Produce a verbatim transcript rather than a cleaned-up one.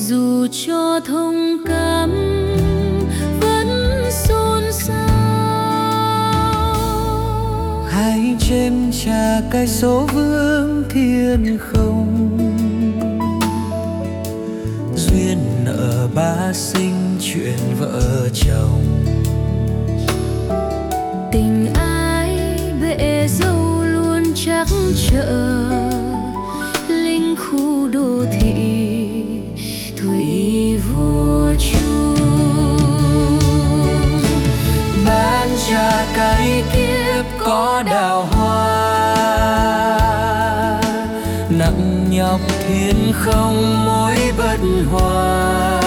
dù cho thông cảm vẫn xôn xao. Hãy chêm trả cái số vương thiên không, duyên nợ ba sinh chuyện vợ chồng. Tình ai bể dâu luôn chắc chờ, linh khu đô thị thủy vô chu. Ban cha cái kiếp có đào hoa, nặng nhọc thiên không mối bất hòa.